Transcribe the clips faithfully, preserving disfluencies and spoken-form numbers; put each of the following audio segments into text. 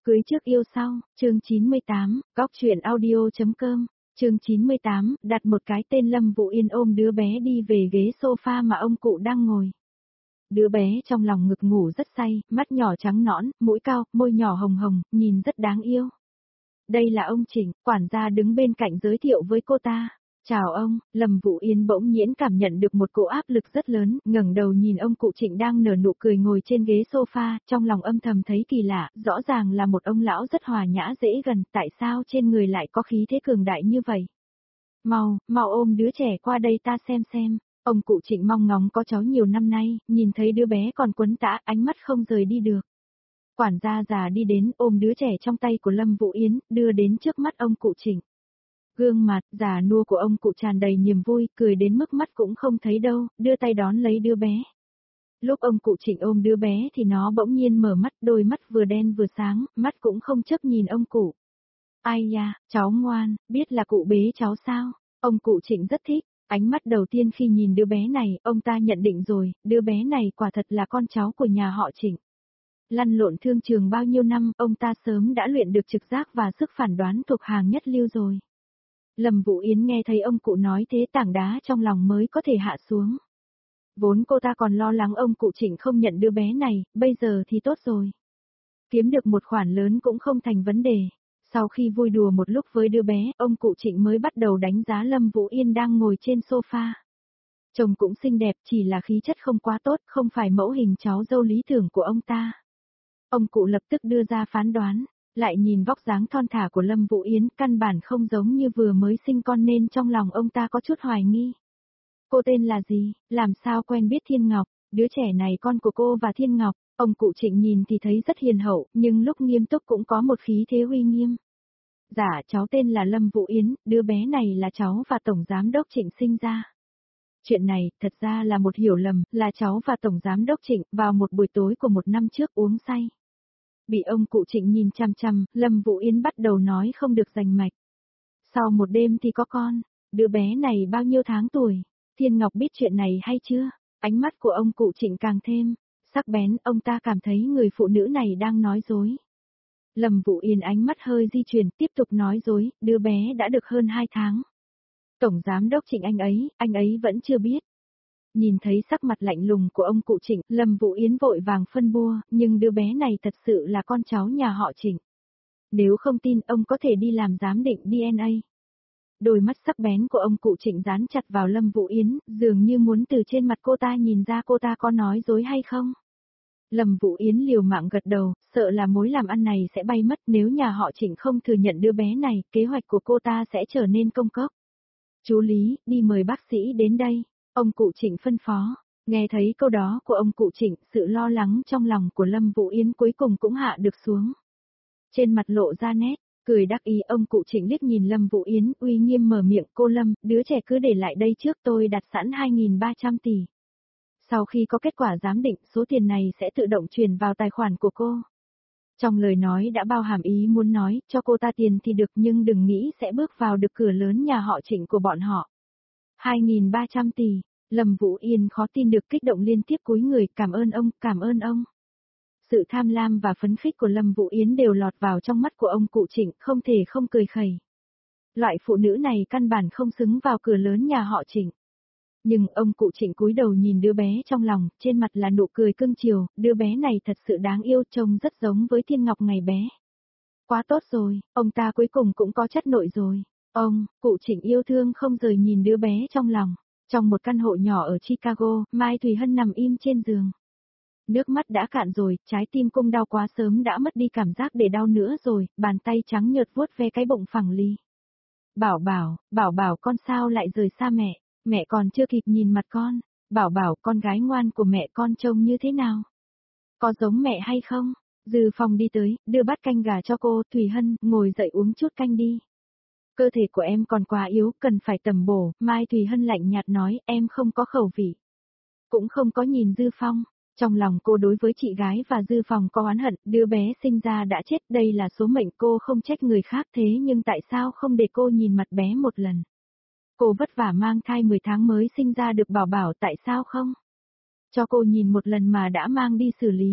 Cưới trước yêu sau, chương chín mươi tám, góc truyện audio.com, chương chín mươi tám, đặt một cái tên Lâm Vũ Yên ôm đứa bé đi về ghế sofa mà ông cụ đang ngồi. Đứa bé trong lòng ngực ngủ rất say, mắt nhỏ trắng nõn, mũi cao, môi nhỏ hồng hồng, nhìn rất đáng yêu. Đây là ông Trịnh, quản gia đứng bên cạnh giới thiệu với cô ta. Chào ông, Lâm Vũ Yên bỗng nhiên cảm nhận được một cỗ áp lực rất lớn, ngẩng đầu nhìn ông cụ Trịnh đang nở nụ cười ngồi trên ghế sofa, trong lòng âm thầm thấy kỳ lạ, rõ ràng là một ông lão rất hòa nhã dễ gần, tại sao trên người lại có khí thế cường đại như vậy? Mau, mau ôm đứa trẻ qua đây ta xem xem. Ông cụ Trịnh mong ngóng có cháu nhiều năm nay, nhìn thấy đứa bé còn quấn tã, ánh mắt không rời đi được. Quản gia già đi đến ôm đứa trẻ trong tay của Lâm Vũ Yến, đưa đến trước mắt ông cụ Trịnh. Gương mặt già nua của ông cụ tràn đầy niềm vui, cười đến mức mắt cũng không thấy đâu, đưa tay đón lấy đứa bé. Lúc ông cụ Trịnh ôm đứa bé thì nó bỗng nhiên mở mắt, đôi mắt vừa đen vừa sáng, mắt cũng không chớp nhìn ông cụ. Ai da, cháu ngoan, biết là cụ bế cháu sao? Ông cụ Trịnh rất thích, ánh mắt đầu tiên khi nhìn đứa bé này, ông ta nhận định rồi, đứa bé này quả thật là con cháu của nhà họ Trịnh. Lăn lộn thương trường bao nhiêu năm, ông ta sớm đã luyện được trực giác và sức phản đoán thuộc hàng nhất lưu rồi. Lâm Vũ Yến nghe thấy ông cụ nói thế, tảng đá trong lòng mới có thể hạ xuống. Vốn cô ta còn lo lắng ông cụ Trịnh không nhận đứa bé này, bây giờ thì tốt rồi. Kiếm được một khoản lớn cũng không thành vấn đề. Sau khi vui đùa một lúc với đứa bé, ông cụ Trịnh mới bắt đầu đánh giá Lâm Vũ Yên đang ngồi trên sofa. Chồng cũng xinh đẹp, chỉ là khí chất không quá tốt, không phải mẫu hình cháu dâu lý tưởng của ông ta. Ông cụ lập tức đưa ra phán đoán, lại nhìn vóc dáng thon thả của Lâm Vũ Yến, căn bản không giống như vừa mới sinh con nên trong lòng ông ta có chút hoài nghi. Cô tên là gì, làm sao quen biết Thiên Ngọc, đứa trẻ này con của cô và Thiên Ngọc. Ông cụ Trịnh nhìn thì thấy rất hiền hậu, nhưng lúc nghiêm túc cũng có một khí thế uy nghiêm. Dạ, cháu tên là Lâm Vũ Yến, đứa bé này là cháu và Tổng Giám đốc Trịnh sinh ra. Chuyện này, thật ra là một hiểu lầm, là cháu và Tổng Giám đốc Trịnh, vào một buổi tối của một năm trước uống say. Bị ông cụ Trịnh nhìn chằm chằm, Lâm Vũ Yến bắt đầu nói không được rành mạch. Sau một đêm thì có con, đứa bé này bao nhiêu tháng tuổi, Thiên Ngọc biết chuyện này hay chưa? Ánh mắt của ông cụ Trịnh càng thêm sắc bén, ông ta cảm thấy người phụ nữ này đang nói dối. Lâm Vũ Yên ánh mắt hơi di chuyển, tiếp tục nói dối, đứa bé đã được hơn hai tháng. Tổng Giám đốc Trịnh anh ấy, anh ấy vẫn chưa biết. Nhìn thấy sắc mặt lạnh lùng của ông cụ Trịnh, Lâm Vũ Yến vội vàng phân bua, nhưng đứa bé này thật sự là con cháu nhà họ Trịnh. Nếu không tin, ông có thể đi làm giám định đê en a. Đôi mắt sắc bén của ông cụ Trịnh dán chặt vào Lâm Vũ Yến, dường như muốn từ trên mặt cô ta nhìn ra cô ta có nói dối hay không. Lâm Vũ Yến liều mạng gật đầu, sợ là mối làm ăn này sẽ bay mất nếu nhà họ Trịnh không thừa nhận đứa bé này, kế hoạch của cô ta sẽ trở nên công cốc. Chú Lý, đi mời bác sĩ đến đây, ông cụ Trịnh phân phó. Nghe thấy câu đó của ông cụ Trịnh, sự lo lắng trong lòng của Lâm Vũ Yến cuối cùng cũng hạ được xuống. Trên mặt lộ ra nét cười đắc ý, ông cụ Trịnh liếc nhìn Lâm Vũ Yến, uy nghiêm mở miệng, cô Lâm, đứa trẻ cứ để lại đây trước, tôi đặt sẵn hai nghìn ba trăm tỷ. Sau khi có kết quả giám định, số tiền này sẽ tự động chuyển vào tài khoản của cô. Trong lời nói đã bao hàm ý muốn nói, cho cô ta tiền thì được nhưng đừng nghĩ sẽ bước vào được cửa lớn nhà họ Trịnh của bọn họ. hai nghìn ba trăm tỷ, Lâm Vũ Yên khó tin được, kích động liên tiếp cúi người, cảm ơn ông, cảm ơn ông. Sự tham lam và phấn khích của Lâm Vũ Yến đều lọt vào trong mắt của ông cụ Trịnh, không thể không cười khẩy. Loại phụ nữ này căn bản không xứng vào cửa lớn nhà họ Trịnh. Nhưng ông cụ Trịnh cúi đầu nhìn đứa bé trong lòng, trên mặt là nụ cười cưng chiều, đứa bé này thật sự đáng yêu, trông rất giống với Thiên Ngọc ngày bé. Quá tốt rồi, ông ta cuối cùng cũng có chất nội rồi. Ông, cụ Trịnh yêu thương không rời nhìn đứa bé trong lòng. Trong một căn hộ nhỏ ở Chicago, Mai Thùy Hân nằm im trên giường. Nước mắt đã cạn rồi, trái tim cung đau quá sớm đã mất đi cảm giác để đau nữa rồi, bàn tay trắng nhợt vuốt ve cái bụng phẳng lì. Bảo bảo, bảo bảo con sao lại rời xa mẹ, mẹ còn chưa kịp nhìn mặt con, bảo bảo con gái ngoan của mẹ con trông như thế nào? Có giống mẹ hay không? Dư Phong đi tới, đưa bát canh gà cho cô, Thùy Hân, ngồi dậy uống chút canh đi. Cơ thể của em còn quá yếu, cần phải tầm bổ, Mai Thùy Hân lạnh nhạt nói, em không có khẩu vị. Cũng không có nhìn Dư Phong. Trong lòng cô đối với chị gái và Dư Phòng có oán hận, đứa bé sinh ra đã chết, đây là số mệnh, cô không trách người khác, thế nhưng tại sao không để cô nhìn mặt bé một lần? Cô vất vả mang thai mười tháng mới sinh ra được bảo bảo, tại sao không? Cho cô nhìn một lần mà đã mang đi xử lý.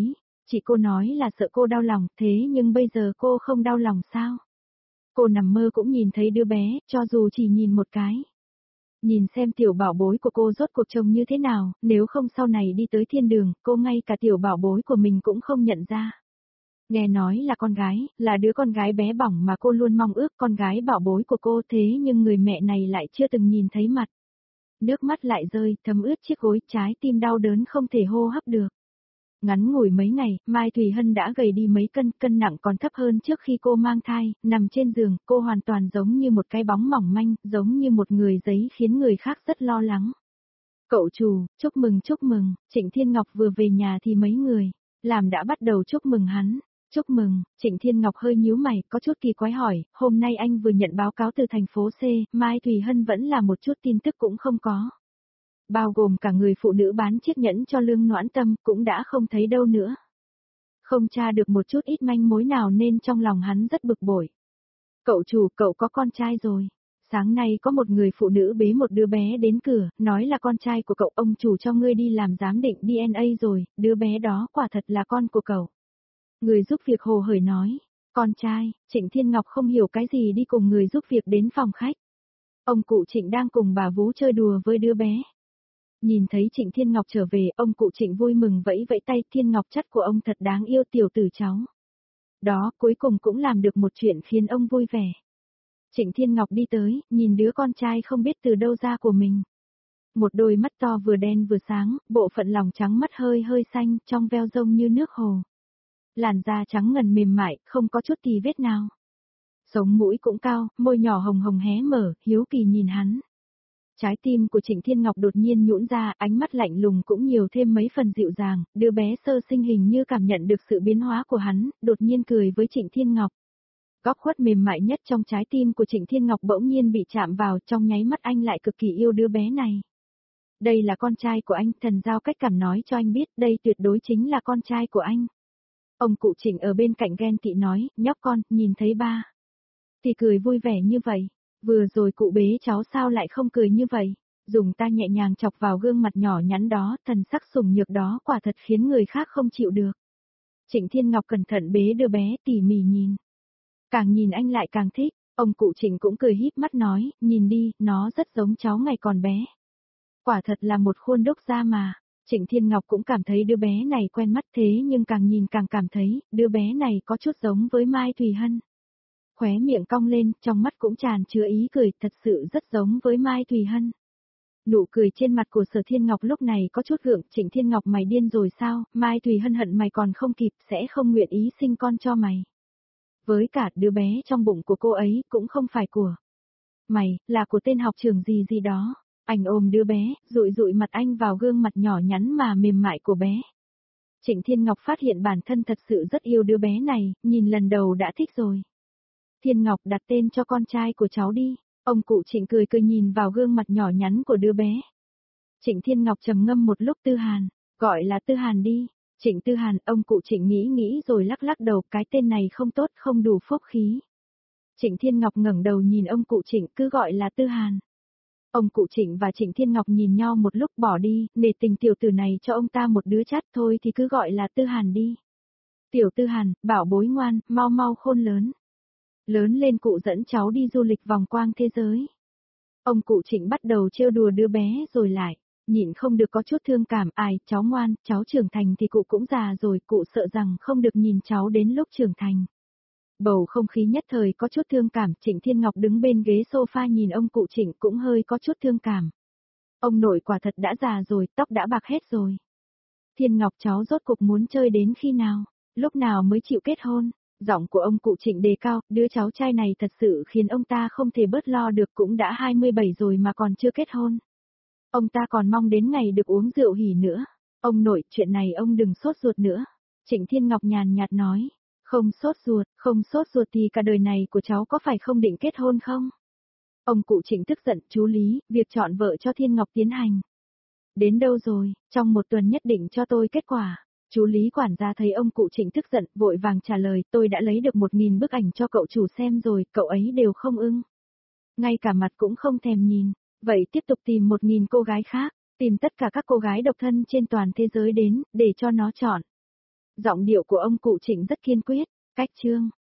Chị cô nói là sợ cô đau lòng, thế nhưng bây giờ cô không đau lòng sao? Cô nằm mơ cũng nhìn thấy đứa bé, cho dù chỉ nhìn một cái. Nhìn xem tiểu bảo bối của cô rốt cuộc trông như thế nào, nếu không sau này đi tới thiên đường, cô ngay cả tiểu bảo bối của mình cũng không nhận ra. Nghe nói là con gái, là đứa con gái bé bỏng mà cô luôn mong ước, con gái bảo bối của cô, thế nhưng người mẹ này lại chưa từng nhìn thấy mặt. Nước mắt lại rơi, thấm ướt chiếc gối, trái tim đau đớn không thể hô hấp được. Ngắn ngủi mấy ngày, Mai Thùy Hân đã gầy đi mấy cân, cân nặng còn thấp hơn trước khi cô mang thai, nằm trên giường, cô hoàn toàn giống như một cái bóng mỏng manh, giống như một người giấy khiến người khác rất lo lắng. Cậu chủ, chúc mừng chúc mừng, Trịnh Thiên Ngọc vừa về nhà thì mấy người, làm đã bắt đầu chúc mừng hắn. Chúc mừng, Trịnh Thiên Ngọc hơi nhíu mày, có chút kỳ quái hỏi, hôm nay anh vừa nhận báo cáo từ thành phố C, Mai Thùy Hân vẫn là một chút tin tức cũng không có. Bao gồm cả người phụ nữ bán chiếc nhẫn cho Lương Noãn Tâm cũng đã không thấy đâu nữa. Không tra được một chút ít manh mối nào nên trong lòng hắn rất bực bội. Cậu chủ, cậu có con trai rồi. Sáng nay có một người phụ nữ bế một đứa bé đến cửa, nói là con trai của cậu, ông chủ cho ngươi đi làm giám định đê en a rồi, đứa bé đó quả thật là con của cậu. Người giúp việc hồ hởi nói, con trai, Trịnh Thiên Ngọc không hiểu cái gì đi cùng người giúp việc đến phòng khách. Ông cụ Trịnh đang cùng bà vú chơi đùa với đứa bé. Nhìn thấy Trịnh Thiên Ngọc trở về, ông cụ Trịnh vui mừng vẫy vẫy tay, Thiên Ngọc chất của ông thật đáng yêu tiểu tử cháu. Đó, cuối cùng cũng làm được một chuyện khiến ông vui vẻ. Trịnh Thiên Ngọc đi tới, nhìn đứa con trai không biết từ đâu ra của mình. Một đôi mắt to vừa đen vừa sáng, bộ phận lòng trắng mắt hơi hơi xanh, trong veo rông như nước hồ. Làn da trắng ngần mềm mại, không có chút tì vết nào. Sống mũi cũng cao, môi nhỏ hồng hồng hé mở, hiếu kỳ nhìn hắn. Trái tim của Trịnh Thiên Ngọc đột nhiên nhũn ra, ánh mắt lạnh lùng cũng nhiều thêm mấy phần dịu dàng, đứa bé sơ sinh hình như cảm nhận được sự biến hóa của hắn, đột nhiên cười với Trịnh Thiên Ngọc. Góc khuất mềm mại nhất trong trái tim của Trịnh Thiên Ngọc bỗng nhiên bị chạm vào, trong nháy mắt anh lại cực kỳ yêu đứa bé này. Đây là con trai của anh, thần giao cách cảm nói cho anh biết, đây tuyệt đối chính là con trai của anh. Ông cụ Trịnh ở bên cạnh ghen tị nói, nhóc con, nhìn thấy ba. Thì cười vui vẻ như vậy, vừa rồi cụ bế cháu sao lại không cười như vậy, dùng ta nhẹ nhàng chọc vào gương mặt nhỏ nhắn đó, thần sắc sủng nhược đó quả thật khiến người khác không chịu được. Trịnh Thiên Ngọc cẩn thận bế đứa bé tỉ mỉ nhìn. Càng nhìn anh lại càng thích, ông cụ Trịnh cũng cười híp mắt nói, nhìn đi, nó rất giống cháu ngày còn bé. Quả thật là một khuôn đúc da mà. Trịnh Thiên Ngọc cũng cảm thấy đứa bé này quen mắt thế nhưng càng nhìn càng cảm thấy, đứa bé này có chút giống với Mai Thùy Hân. Khóe miệng cong lên, trong mắt cũng tràn chứa ý cười, thật sự rất giống với Mai Thùy Hân. Nụ cười trên mặt của Sở Thiên Ngọc lúc này có chút gượng, Trịnh Thiên Ngọc mày điên rồi sao, Mai Thùy Hân hận mày còn không kịp, sẽ không nguyện ý sinh con cho mày. Với cả đứa bé trong bụng của cô ấy cũng không phải của mày, là của tên học trưởng gì gì đó. Anh ôm đứa bé, dụi dụi mặt anh vào gương mặt nhỏ nhắn mà mềm mại của bé. Trịnh Thiên Ngọc phát hiện bản thân thật sự rất yêu đứa bé này, nhìn lần đầu đã thích rồi. Thiên Ngọc đặt tên cho con trai của cháu đi. Ông cụ Trịnh cười cười nhìn vào gương mặt nhỏ nhắn của đứa bé. Trịnh Thiên Ngọc trầm ngâm một lúc. Tư Hàn, gọi là Tư Hàn đi. Trịnh Tư Hàn, ông cụ Trịnh nghĩ nghĩ rồi lắc lắc đầu, cái tên này không tốt, không đủ phúc khí. Trịnh Thiên Ngọc ngẩng đầu nhìn ông cụ Trịnh, cứ gọi là Tư Hàn. Ông cụ Trịnh và Trịnh Thiên Ngọc nhìn nhau một lúc, bỏ đi, nể tình tiểu tử này cho ông ta một đứa chát thôi thì cứ gọi là Tư Hàn đi. Tiểu Tư Hàn, bảo bối ngoan, mau mau khôn lớn. Lớn lên cụ dẫn cháu đi du lịch vòng quang thế giới. Ông cụ Trịnh bắt đầu trêu đùa đứa bé rồi lại, nhịn không được có chút thương cảm, ai, cháu ngoan, cháu trưởng thành thì cụ cũng già rồi, cụ sợ rằng không được nhìn cháu đến lúc trưởng thành. Bầu không khí nhất thời có chút thương cảm, Trịnh Thiên Ngọc đứng bên ghế sofa nhìn ông cụ Trịnh cũng hơi có chút thương cảm. Ông nội quả thật đã già rồi, tóc đã bạc hết rồi. Thiên Ngọc cháu rốt cục muốn chơi đến khi nào, lúc nào mới chịu kết hôn? Giọng của ông cụ Trịnh đề cao, đứa cháu trai này thật sự khiến ông ta không thể bớt lo được, cũng đã hai mươi bảy rồi mà còn chưa kết hôn. Ông ta còn mong đến ngày được uống rượu hỉ nữa. Ông nội, chuyện này ông đừng sốt ruột nữa. Trịnh Thiên Ngọc nhàn nhạt nói. Không sốt ruột, không sốt ruột thì cả đời này của cháu có phải không định kết hôn không? Ông cụ Trịnh tức giận, chú Lý, việc chọn vợ cho Thiên Ngọc tiến hành. Đến đâu rồi, trong một tuần nhất định cho tôi kết quả. Chú Lý quản gia thấy ông cụ Trịnh tức giận, vội vàng trả lời, tôi đã lấy được một nghìn bức ảnh cho cậu chủ xem rồi, cậu ấy đều không ưng. Ngay cả mặt cũng không thèm nhìn, vậy tiếp tục tìm một nghìn cô gái khác, tìm tất cả các cô gái độc thân trên toàn thế giới đến, để cho nó chọn. Giọng điệu của ông cụ Trịnh rất kiên quyết, cách Trương.